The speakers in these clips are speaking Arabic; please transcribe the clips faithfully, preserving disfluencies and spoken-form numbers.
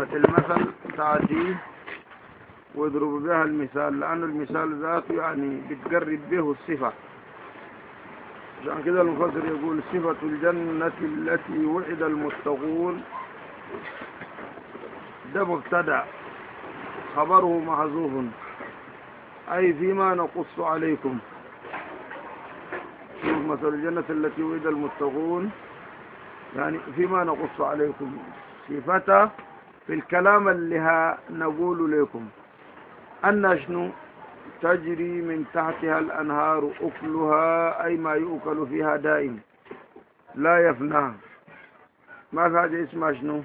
ضربة المثل تأتي ويضرب بها المثال، لأن المثال ذاته يعني بتقرب به الصفة. عشان كده المفسر يقول صفة الجنة التي وعد المتقون ده مبتدأ خبره محذوف، أي فيما نقص عليكم. شوف مثل الجنة التي وعد المتقون يعني فيما نقص عليكم، صفته في الكلام اللي نقول لكم أن شنو تجري من تحتها الأنهار أكلها، أي ما يؤكل فيها دائم لا يفنى. ما في حاجة اسمها شنو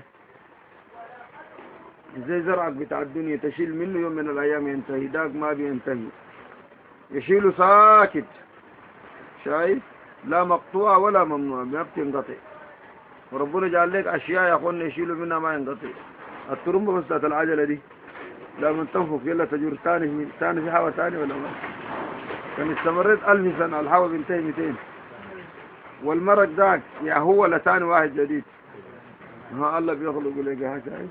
زي زرعك بتاع الدنيا تشيل منه يوم من الأيام ينتهي، داك ما بينتهي، يشيله ساكت، شايف؟ لا مقطوعة ولا ممنوع، ما بتنقطع. وربنا جعل لك أشياء يا أخوانا يشيلوا منها ما ينقطع. الترمبة بس ذات العجلة دي لما تنفخ يلا تجور تاني تاني في حوا تاني ولا ما كان استمرت ألف سنة الحوا بينتهي مئتين. والمرق ذاك يا هو لتاني واحد جديد. ها الله بيخلق لك هكذا.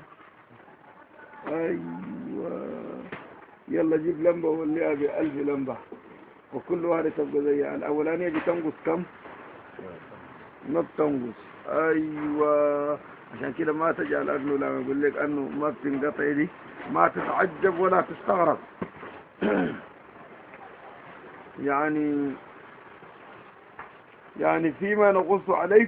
أيوة يلا جيب لمبة ووليها بألف لمبة وكل واحدة تبقى زيها. الأولانية بتنقص كم؟ ما بتنقص. أيوة عشان كده ما تجعل أنه لما يقول لك أنه ما بتنقطع دي ما تتعجب ولا تستغرب. يعني يعني فيما نقص عليك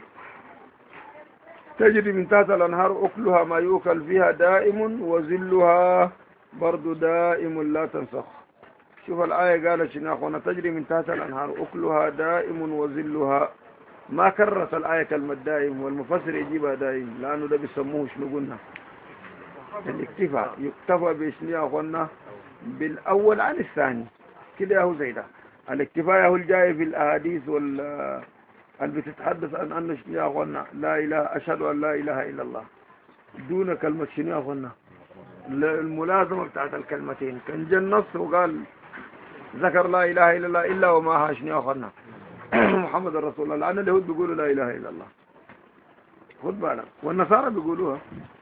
تجري من تحت الأنهار أكلها ما يؤكل فيها دائم وزلها برضو دائم لا تنسخ. شوف الآية قالت شنو يا أخوانا؟ تجري من تحت الأنهار أكلها دائم وزلها. ما كررت الآية كلمة دائم، والمفسر يجيبها دائم لأنه ده بيسموه شنو قلنا الاكتفاء. يكتفى بشنو يا أخوانا؟ بالأول عن الثاني كده هو زي ده. الاكتفاء هو الجاي في الأحاديث وال اللي بتتحدث عن أن شنو يا أخوانا لا إله أشهد أن لا إله إلا الله دون كلمة شنو يا أخوانا الملازمة بتاعت الكلمتين. كان جاء النص وقال ذكر لا إله إلا الله إلا وما ها شنو يا أخوانا محمد رسول الله، لأن اليهود بيقولوا لا إله إلا الله، خد بالك. والنصارى بيقولوها،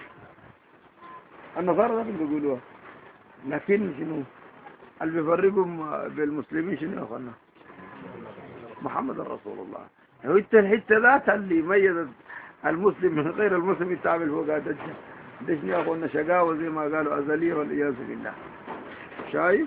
النصارى بيقولوها، لكن شنو اللي بيفرقهم بالمسلمين شنو يا أخوانا؟ محمد رسول الله. هو الحته ذات اللي ميزت المسلم من غير المسلم يتعامل فوق هذا ده شنو يا اخوانا؟ شقاوه زي ما قالوا ازليه والعياذ بالله. شايف؟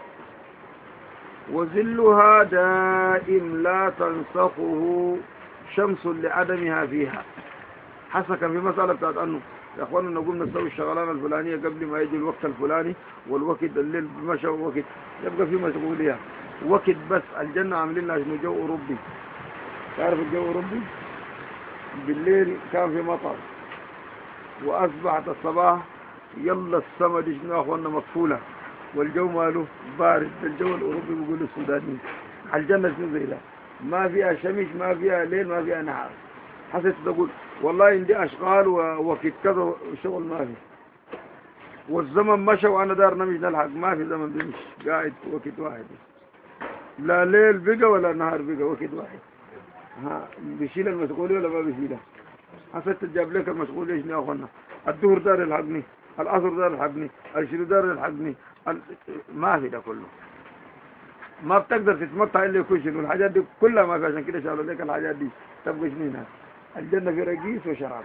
وظلها دائم لا تنسخه شمس لعدمها فيها. حسك في مساله بتاعت انه يا اخوانا نقوم نسوي الشغلانه الفلانيه قبل ما يجي الوقت الفلاني، والوقت الليل مشى وقت يبقى في مشغوليه وقت. بس الجنة عاملين لها شنو؟ جو أوروبي. تعرف الجو أوروبي؟ بالليل كان في مطر وأصبحت الصباح يلا السما دي شنو يا أخوانا مقفولة والجو ماله بارد. الجو الأوروبي بيقولوا السوداني. الجنة شنو زي ده؟ ما فيها شمس، ما فيها ليل، ما فيها نهار. حسيت تقول والله عندي أشغال ووقت كذا شغل ما في، والزمن مشى وأنا دار نمشي نلحق. ما في زمن بيمشي، قاعد وقت واحد، لا ليل بقى ولا نهار بقى، وقت واحد. ها بيشيل المسؤولية ولا ما بيشيلها؟ حسيت تجاب لك المسؤولية شنو يا اخوانا؟ الظهر دار يلحقني، العصر دار يلحقني، الشروق دار يلحقني، ال... ما في ده كله. ما بتقدر تتمتع الا يكون شنو الحاجات دي كلها ما في. عشان كده شالوا لك الحاجات دي تبقى شنو هناك؟ الجنة في رقيس وشراب.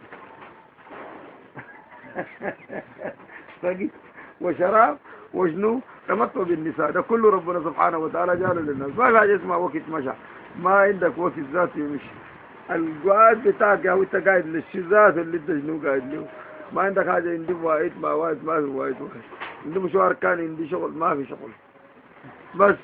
رقيس وشراب وشنو؟ تمتع بالنساء. ده كله ربنا سبحانه وتعالى جعله للناس. ما في حاجه اسمها وقت مشى، ما عندك وقت ذاتي يمشي. القعاد بتاعك او انت قاعد للشذات اللي انت شنو قاعد له. ما عندك حاجه عندي وايد ما وايد ما في وايد وايد. عندي مشوار كان عندي شغل ما في شغل. بس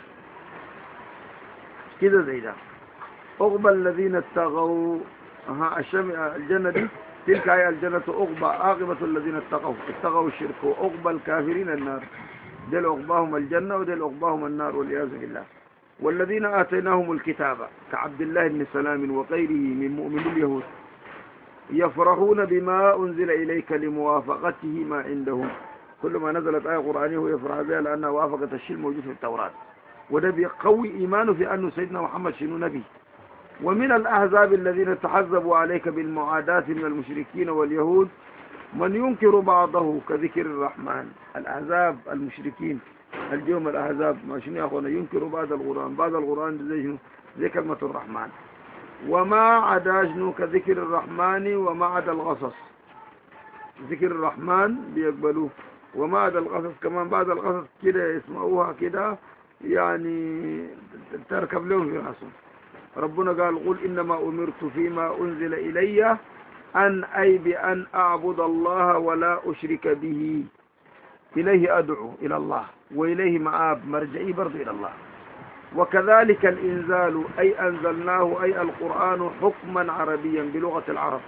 كده زي ده. عقبى الذين اتقوا. ها الشم الجنه دي تلك هي الجنه عقبى عاقبه الذين اتقوا اتقوا الشرك، وعقبى الكافرين النار. دل عقباهم الجنة ودل عقباهم النار والعياذ بالله. والذين آتيناهم الكتاب كعبد الله بن سلام وغيره من مؤمن اليهود يفرحون بما أنزل إليك لموافقته ما عندهم. كل ما نزلت آية قرآنية هو يفرح بها لأنها وافقت الشيء الموجود في التوراة، وده بيقوي إيمانه في أنه سيدنا محمد شنو نبي. ومن الأحزاب الذين تحزبوا عليك بالمعاداة من المشركين واليهود من ينكر بعضه كذكر الرحمن. الأحزاب المشركين اليوم الأحزاب ما شنو يا أخوانا ينكر بعض القرآن، بعض القرآن زي شنو؟ زي كلمة الرحمن. وما عدا شنو كذكر الرحمن وما عدا القصص. ذكر الرحمن بيقبلوه، وما عدا القصص كمان بعض القصص كده يسمعوها كده يعني تركب لهم في راسهم. ربنا قال قل إنما أمرت فيما أنزل إلي أن أي بأن أعبد الله ولا أشرك به. إليه أدعو إلى الله وإليه مآب مرجعي برضو إلى الله. وكذلك الإنزال أي أنزلناه أي القرآن حكما عربيا بلغة العرب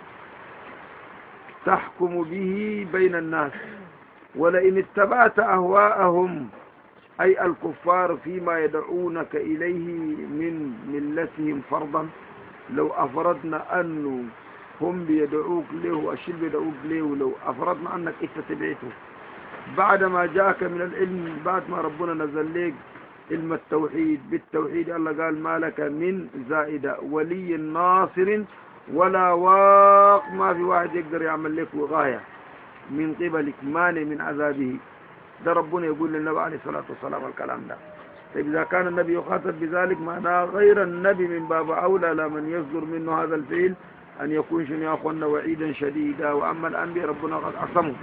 تحكم به بين الناس. ولئن اتبعت أهواءهم أي الكفار فيما يدعونك إليه من ملتهم فرضا، لو أفرضنا أنه هم بيدعوك له والشيء بيدعوك له، ولو أفرضنا أنك إنت تبعته بعدما جاءك من العلم، بعد ما ربنا نزل لك علم التوحيد بالتوحيد، الله قال ما لك من زائدة ولي ناصر ولا واق، ما في واحد يقدر يعمل لك وغاية من قبلك مانع من عذابه. ده ربنا يقول للنبي عليه الصلاة والسلام الكلام ده. طيب إذا كان النبي يخاطب بذلك معناه غير النبي من باب أولى لمن يصدر منه هذا الفعل أن يكون شنو يا أخوانا وعيدا شديدا. وأما الأنبياء ربنا قد عصموا.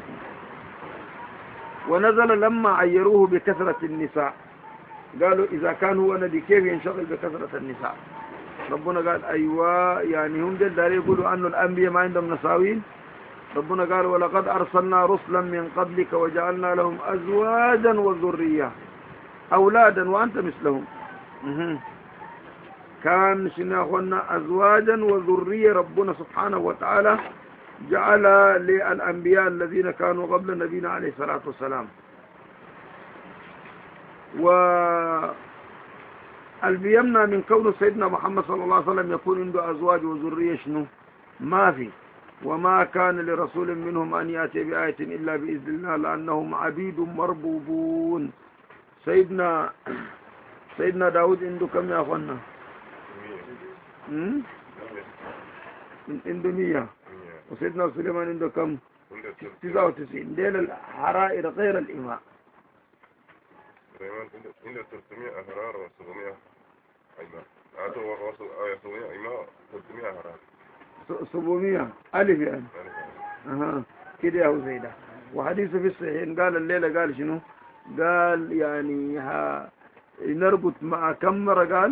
ونزل لما عيروه بكثرة النساء، قالوا إذا كان هو نبي كيف ينشغل بكثرة النساء؟ ربنا قال أيوة يعني هم دل يقولوا أن الأنبياء ما عندهم نساوين. ربنا قال ولقد أرسلنا رسلا من قبلك وجعلنا لهم أزواجا وذرية أولادا وأنت مثلهم. كان شنا أخوانا أزواجا وذرية. ربنا سبحانه وتعالى جعل للأنبياء الذين كانوا قبل نبينا عليه الصلاة والسلام. و البيمنا من كون سيدنا محمد صلى الله عليه وسلم يكون عنده أزواج وذرية شنو؟ ما في. وما كان لرسول منهم أن يأتي بآية إلا بإذن الله لأنهم عبيد مربوبون. سيدنا سيدنا داود عنده كم يا أخوانا؟ عنده مية. وسيدنا سليمان عنده كم؟ تسعة وتسعين. دين الحرائر غير الإماء. سليمان عنده ثلاثمائة أحرار وسبعمائة إماء. عادوا سبعمائة إماء ثلاثمائة أحرار. سبعمائة ألف يعني. أها كده يا زيدا. وحديثه في الصحيحين قال الليلة قال شنو؟ قال يعني ها نربط مع كم مرة قال؟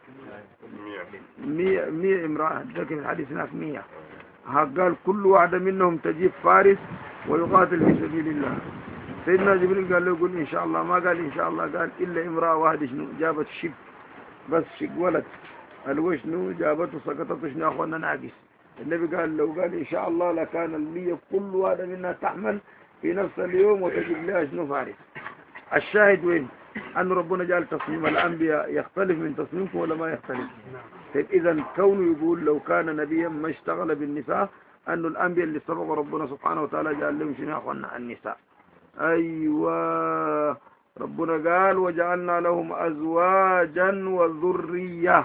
مية مية امرأة. ذاك في الحديث هناك مية. قال كل واحدة منهم تجيب فارس ويقاتل في سبيل الله. سيدنا جبريل قال له يقول إن شاء الله، ما قال إن شاء الله، قال إلا امرأة واحدة شنو جابت شق، بس شق ولد الوش شنو جابته سقطته شنو أخوانا ناقص. النبي قال لو قال إن شاء الله لكان المية كل واحدة منها تحمل في نفس اليوم وتجيب لها شنو فارس. الشاهد وين؟ أن ربنا جعل تصميم الأنبياء يختلف من تصميمكم ولا ما يختلف؟ طيب إذا كونه يقول لو كان نبيا ما اشتغل بالنساء، أن الأنبياء اللي سبقوا ربنا سبحانه وتعالى جعل لهم شنو أخوانا النساء. أيوة ربنا قال وجعلنا لهم أزواجا وذرية.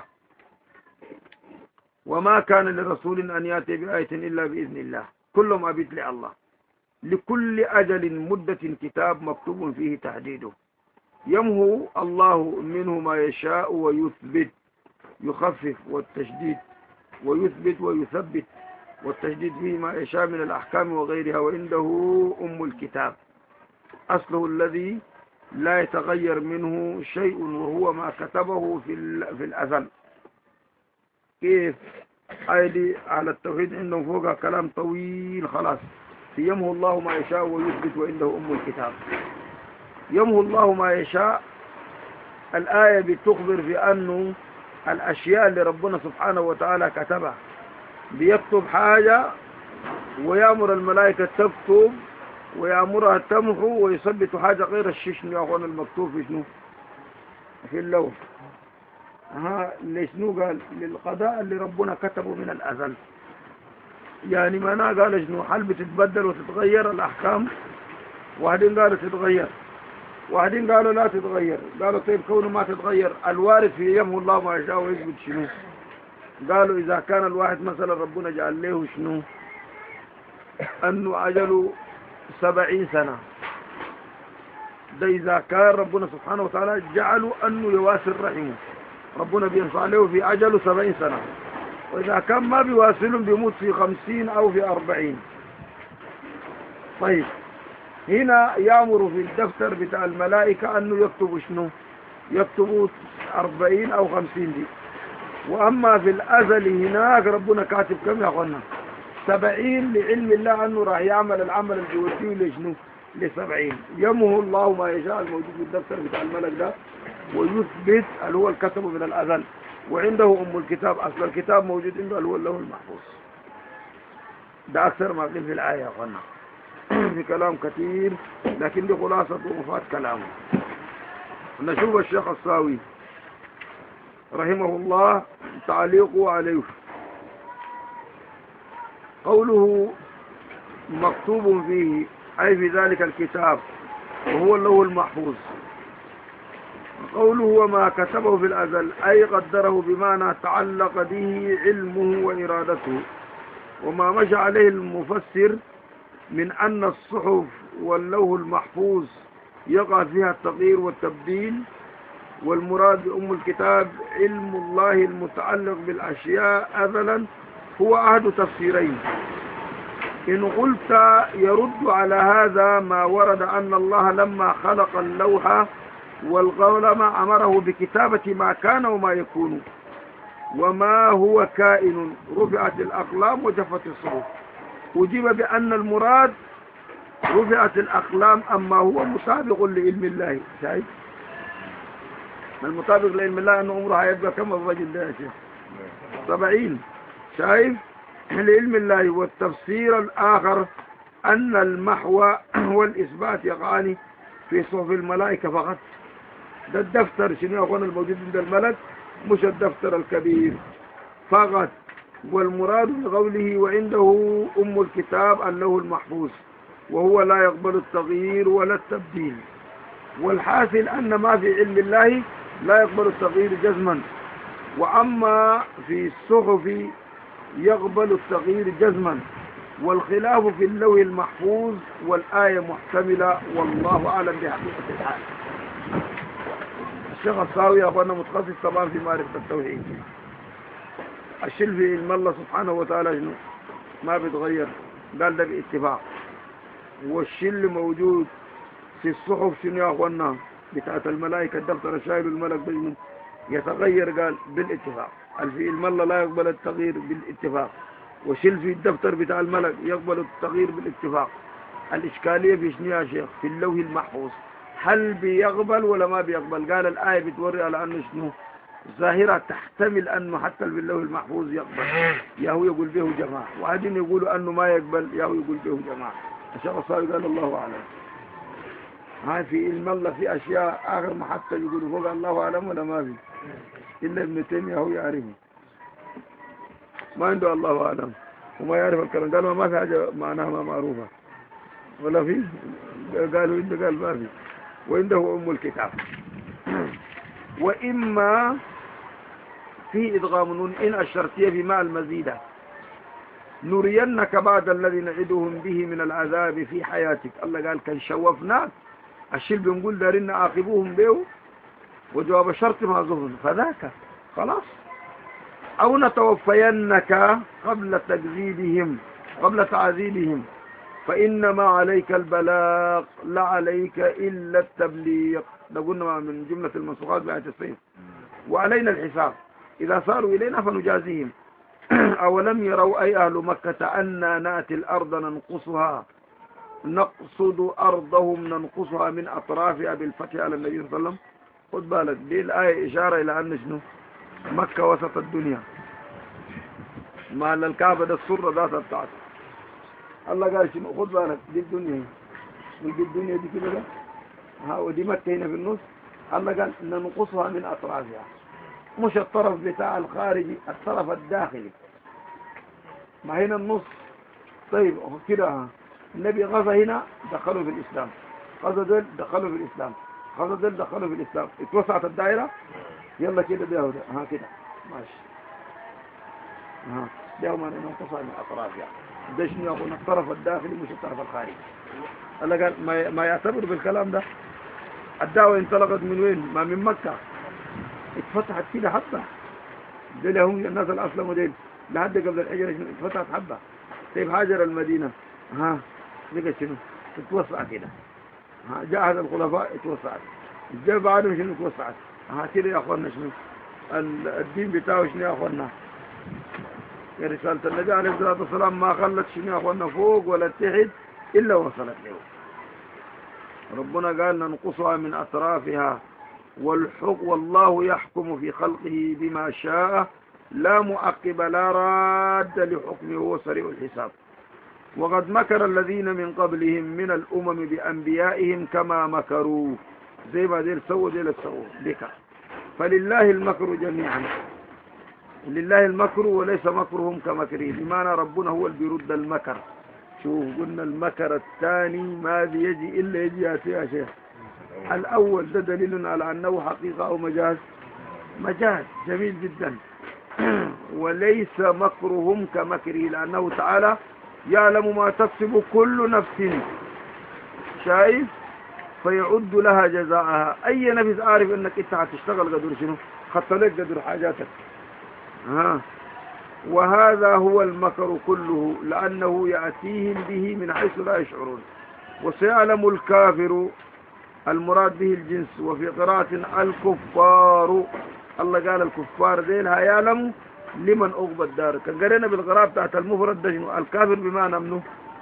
وما كان لرسول أن يأتي بآية إلا بإذن الله. كلهم عبيد لله. لكل أجل مدة كتاب مكتوب فيه تحديده. يمهو الله منه ما يشاء ويثبت، يخفف والتشديد، ويثبت ويثبت والتشديد فيه ما يشاء من الأحكام وغيرها. وعنده أم الكتاب أصله الذي لا يتغير منه شيء وهو ما كتبه في في الأزل. كيف؟ أيدي على التوحيد عندهم فوقها كلام طويل خلاص. يمهو الله ما يشاء ويثبت وعنده أم الكتاب. يمهو الله ما يشاء. الآية بتخبر في أنه الأشياء اللي ربنا سبحانه وتعالى كتبها، بيكتب حاجة ويأمر الملائكة تكتب ويأمرها تمحو ويثبت حاجة غير الشيشن يا أخوان المكتوب في شنو؟ في اللوح. ها لشنو قال؟ للقضاء اللي ربنا كتبه من الأزل. يعني ما قال شنو؟ هل بتتبدل وتتغير الأحكام؟ واحدين قالوا تتغير، واحدين قالوا لا تتغير. قالوا طيب كونه ما تتغير الوارث في يمه الله ما يشاء ويثبت شنو؟ قالوا إذا كان الواحد مثلا ربنا جعل له شنو؟ أنه أجله سبعين سنة. ده إذا كان ربنا سبحانه وتعالى جعله أنه يواصل رحمه، ربنا بينفع له في أجله سبعين سنة. وإذا كان ما بيواصلهم بيموت في خمسين أو في أربعين. طيب هنا يأمر في الدفتر بتاع الملائكة أنه يكتبوا شنو؟ يكتبوا أربعين أو خمسين دي. وأما في الأزل هناك ربنا كاتب كم يا أخوانا؟ سبعين، لعلم الله أنه راح يعمل العمل الجوتي لشنو؟ لسبعين. يمه الله ما يشاء الموجود في الدفتر بتاع الملك ده ويثبت اللي هو الكتب من الأزل. وعنده أم الكتاب، أصل الكتاب موجود عنده اللي هو اللوح المحفوظ. ده أكثر ما قيل في الآية يا أخوانا. في كلام كثير لكن دي خلاصة ومفات كلامه. نشوف الشيخ الصاوي رحمه الله تعليقه عليه. قوله مكتوب فيه أي في ذلك الكتاب وهو اللوح المحفوظ. قوله وما كتبه في الأزل أي قدره بمعنى تعلق به علمه وإرادته. وما مشى عليه المفسر من أن الصحف واللوح المحفوظ يقع فيها التغيير والتبديل، والمراد بأم الكتاب علم الله المتعلق بالأشياء أزلا، هو أحد تفسيرين. إن قلت يرد على هذا ما ورد أن الله لما خلق اللوح والقلم أمره بكتابة ما كان وما يكون وما هو كائن، رفعت الأقلام وجفت الصحف. أجيب بأن المراد رفعت الأقلام، أما هو مطابق لعلم الله. شايف المطابق لعلم الله أنه عمره هيبقى كم الرجل ده يا شيخ؟ سبعين. شايف لعلم الله. والتفسير الآخر أن المحو والإثبات يقعان في صحف الملائكة فقط. ده الدفتر شنو يكون الموجود عند الملك، مش الدفتر الكبير فقط. والمراد بقوله وعنده أم الكتاب أنه المحفوظ وهو لا يقبل التغيير ولا التبديل. والحاصل أن ما في علم الله لا يقبل التغيير جزما، وأما في الصحف يقبل التغيير جزما. والخلاف في اللوح المحفوظ والآية محتملة، والله أعلم بحقيقة الحال. الشيخ الصاوي يا أخوانا متخصص طبعا في معرفة التوحيد. الشيء في علم الله سبحانه وتعالى شنو ما بيتغير، قال ده باتفاق. والشيء اللي موجود في الصحف شنو يا أخوانا بتاعت الملائكة، الدفتر شايل الملك بينه يتغير، قال بالاتفاق. في علم الله لا يقبل التغيير بالاتفاق. وشيل في الدفتر بتاع الملك يقبل التغيير بالاتفاق. الإشكالية في شنو يا شيخ؟ في اللوح المحفوظ هل بيقبل ولا ما بيقبل؟ قال الآية بتوري على أنه شنو ظاهرة تحتمل أنه حتى في اللوح المحفوظ يقبل، يا هو يقول به جماعة، وهذين يقولوا أنه ما يقبل، يا هو يقول به جماعة. الشيخ الصاوي قال الله أعلم. هاي في علم الله في أشياء آخر ما حتى يقولوا فوق الله أعلم ولا ما في، إلا ابن تيمية هو يعرفه، ما عنده الله أعلم وما يعرف الكلام. قالوا ما في حاجة معناها ما معروفة ولا في، قالوا عنده، قال ما في. وعنده أم الكتاب. وإما في إدغام نون إن الشرطية في مع المزيدة، نرينك بعد الذي نعدهم به من العذاب في حياتك. الله قال كان شوفناك، الشيء بنقول دارين عاقبوهم به، وجواب الشرط ما ظهر فذاك خلاص. أو نتوفينك قبل تكذيبهم قبل تعذيبهم فإنما عليك البلاغ لا عليك إلا التبليغ. ده قلنا من جملة المنسوخات بآية الصيف. وعلينا الحساب إذا صاروا إلينا فنجازيهم. أولم يروا أي أهل مكة أنا نأتي الأرض ننقصها نقصد أرضهم ننقصها من أطرافها بالفتح على النبي صلى الله عليه وسلم. خد بالك دي الآية إشارة إلى أن شنو مكة وسط الدنيا، ما الكعبة ده السرة ذات بتاعته. الله قال شنو خد بالك دي الدنيا، دي الدنيا دي كده، ها ودي مكة هنا في النص. الله قال ننقصها من أطرافها، مش الطرف بتاع الخارجي، الطرف الداخلي، ما هنا النص. طيب كده النبي غزا هنا دخلوا في الإسلام، غزا دول دخلوا في الإسلام، غزا دول دخلوا في الإسلام، اتوسعت الدائرة. يلا كده ده ده ها كده ماشي، ها ده ما ننقصها من أطرافها. ده شنو يا أخونا الطرف الداخلي مش الطرف الخارجي. الله قال ما ما يعتبر بالكلام ده. الدعوة انطلقت من وين؟ ما من مكة، اتفتحت كده حبة. دول هم الناس اللي أسلموا ديل لحد قبل الحجرة شنو اتفتحت حبة. طيب هاجر المدينة ها بقى شنو اتوسع كده. ها جاء هذا الخلفاء اتوسعت، جاء بعدهم شنو اتوسعت. ها كده يا أخوانا شنو الدين بتاعه شنو يا أخوانا. يا رسالة النبي عليه الصلاة والسلام ما خلت شنو يا أخوانا فوق ولا تحت إلا وصلت له. ربنا قال ننقصها من أطرافها والحق والله يحكم في خلقه بما شاء لا معقب لا راد لحكمه وهو سريع الحساب. وقد مكر الذين من قبلهم من الأمم بأنبيائهم كما مكروا زي ما دير سووا دير سووا بك. فلله المكر جميعا، لله المكر وليس مكرهم كمكره، بمعنى ربنا هو اللي بيرد المكر. شوف قلنا المكر الثاني ما يجي إلا يجي يا شيخ. الأول ده دليل على أنه حقيقة أو مجاز، مجاز جميل جدا. وليس مكرهم كمكره لأنه تعالى يعلم ما تكسب كل نفس، شايف، فيعد لها جزاءها. أي نفس عارف أنك أنت هتشتغل قدر شنو خط لك قدر حاجاتك. ها وهذا هو المكر كله لأنه يأتيهم به من حيث لا يشعرون. وسيعلم الكافر المراد به الجنس، وفي قراءة الكفار. الله قال الكفار ذيل هيعلموا لمن أغبى الدار. كان قرينا بالقراءة بتاعت المفرد ده شنو الكافر بمعنى منه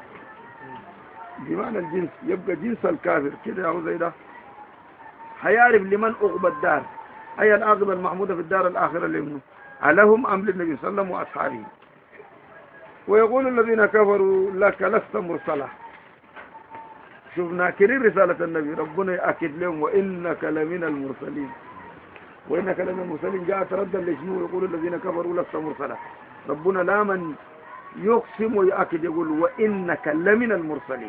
بمعنى الجنس، يبقى جنس الكافر كده يا زي ده. هيعرف لمن أغبى الدار، أي العاقبة المحمودة في الدار الآخرة لمنه ألهم أم للنبي صلى الله عليه وسلم وأصحابه. ويقول الذين كفروا لك لست مرسلا. شوف ناكرين رسالة النبي ربنا يأكد لهم وإنك لمن المرسلين، وإنك لمن المرسلين. جاءت ردا لشنو يقول الذين كفروا لست مرسلا. ربنا لا من يقسم ويأكد يقول وإنك لمن المرسلين.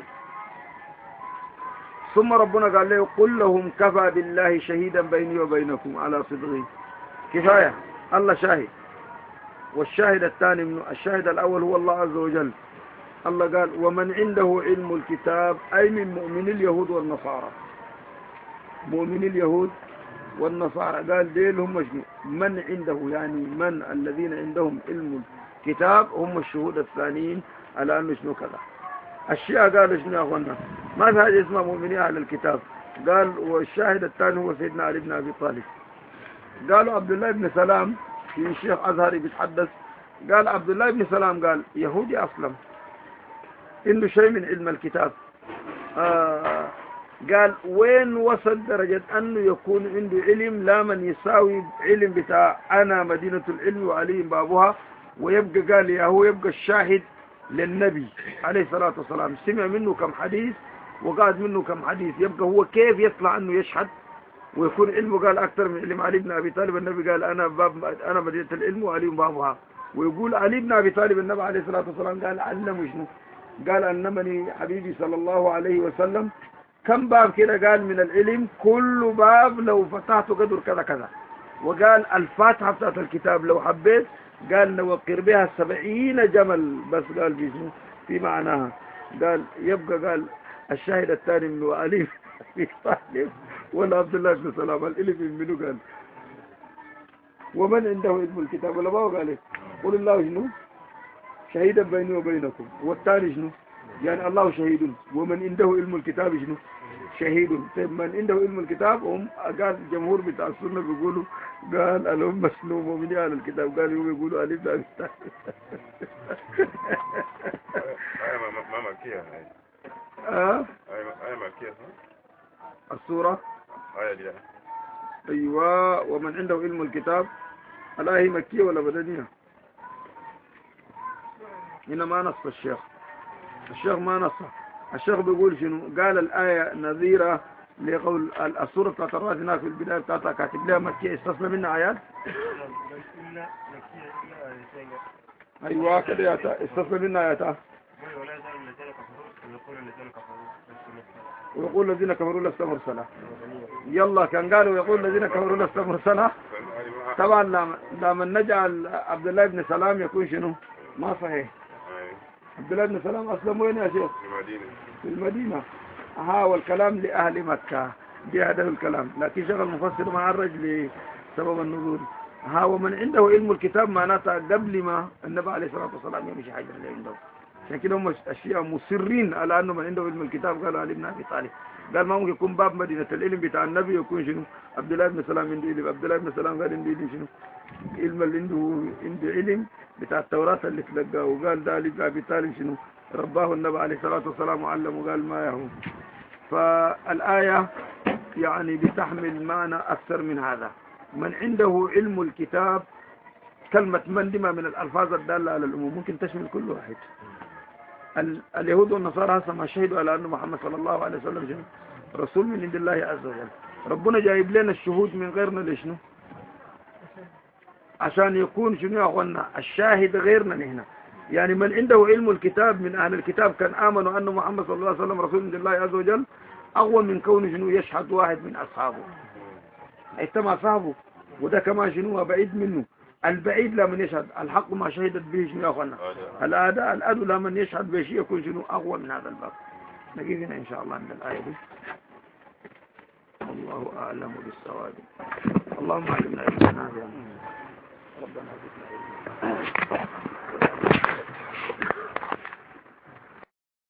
ثم ربنا قال له قل لهم كفى بالله شهيدا بيني وبينكم على صدقه. كفاية الله شاهد. والشاهد الثاني من الشاهد الأول هو الله عز وجل. الله قال ومن عنده علم الكتاب أي من مؤمن اليهود والنصارى. مؤمن اليهود والنصارى قال ديل هم شنو من عنده، يعني من الذين عندهم علم الكتاب هم الشهود الثانيين على أنه شنو كذا. الشيعة قالوا شنو يا أخوانا ما في حاجة اسمها مؤمنين أهل الكتاب. قال والشاهد الثاني هو سيدنا علي بن أبي طالب. قالوا عبد الله بن سلام في شيخ أزهري بيتحدث قال عبد الله بن سلام قال يهودي أسلم عنده شيء من علم الكتاب. آه قال وين وصل درجة أنه يكون عنده علم لا من يساوي علم بتاع أنا مدينة العلم وعلي بابها، ويبقى قال يا هو يبقى الشاهد للنبي عليه الصلاة والسلام. سمع منه كم حديث وقعد منه كم حديث، يبقى هو كيف يطلع أنه يشهد ويكون علمه قال أكثر من علم علي بن أبي طالب. النبي قال أنا باب أنا مدينة العلم وعلي بابها، ويقول علي بن أبي طالب النبي عليه الصلاة والسلام قال علمه شنو؟ قال علمني حبيبي صلى الله عليه وسلم كم باب كده قال من العلم كل باب لو فتحته قدر كذا كذا. وقال الفاتحة بتاعت الكتاب لو حبيت قال نوقر بها سبعين جمل بس قال بشنو في معناها. قال يبقى قال الشاهد الثاني منه علي بن طالب ولا عبد الله بن سلام. الالف منه قال ومن عنده علم الكتاب ولا ما قال ايه قل الله شنو شهيدا بيني وبينكم. والثاني شنو يعني الله شهيد. ومن عنده علم الكتاب شنو شهيد. طيب من عنده علم الكتاب هم قال الجمهور بتاع السنه بيقولوا قال الهم مسلوم ومن اهل الكتاب قالوا هم يقولوا الف لا بتاع ايوه ما مكيه هاي اه ايوه ايوه مكيه السوره ايوه دي. ايوه ومن عنده علم الكتاب الايه مكيه ولا مدنيه؟ هنا ما نص الشيخ الشيخ ما نص. الشيخ بيقول شنو قال الآية نظيرة لقول السورة بتاعت الرأس هناك في البداية بتاعتها كاتب لها مكية استثنى منها آيات. أيوة كده يا استثنى منها آياتها. ويقول الذين كفروا لست مرسلا. يلا كان قالوا يقول الذين كفروا لست مرسلا. طبعا لما نجعل عبد الله بن سلام يكون شنو ما صحيح. عبد الله بن سلام أسلم وين يا شيخ؟ في المدينة. في المدينة. ها والكلام لأهل مكة بهذا الكلام، لكن شغل مفسر مع الرجل سبب النزول. ها ومن عنده علم الكتاب معناتها قبل ما النبي عليه الصلاة والسلام يمشي حاجة اللي عنده، عشان كده هم أشياء مصرين على أنه من عنده علم الكتاب. قالوا علي بن أبي طالب قال ما ممكن يكون باب مدينة العلم بتاع النبي يكون شنو؟ عبد الله بن سلام عنده علم. عبد الله بن سلام قال عنده علم شنو؟ علم اللي عنده عنده علم بتاع التوراة اللي تلقاه، وقال ده علي بن أبي طالب شنو؟ رباه النبي عليه الصلاة والسلام وعلمه وقال ما يهو. فالآية يعني بتحمل معنى أكثر من هذا. من عنده علم الكتاب، كلمة من دي من الألفاظ الدالة على العموم، ممكن تشمل كل واحد. اليهود والنصارى هسه ما شهدوا على أن محمد صلى الله عليه وسلم شنو؟ رسول من عند الله عز وجل. ربنا جايب لنا الشهود من غيرنا لشنو؟ عشان يكون شنو يا أخوانا الشاهد غيرنا نحن. يعني من عنده علم الكتاب من أهل الكتاب كان آمنوا أن محمد صلى الله عليه وسلم رسول من الله عز وجل أقوى من كون شنو يشهد واحد من أصحابه اجتمع صاحبه، وده كمان شنو بعيد منه. البعيد لا من يشهد الحق ما شهدت به شنو يا أخوانا الأداء الأدو لا من يشهد به شيء يكون شنو أقوى من هذا الباب. نجي هنا إن شاء الله عند الآية دي. الله أعلم بالصواب. اللهم علمنا علما نافعا ربنا زدنا علما.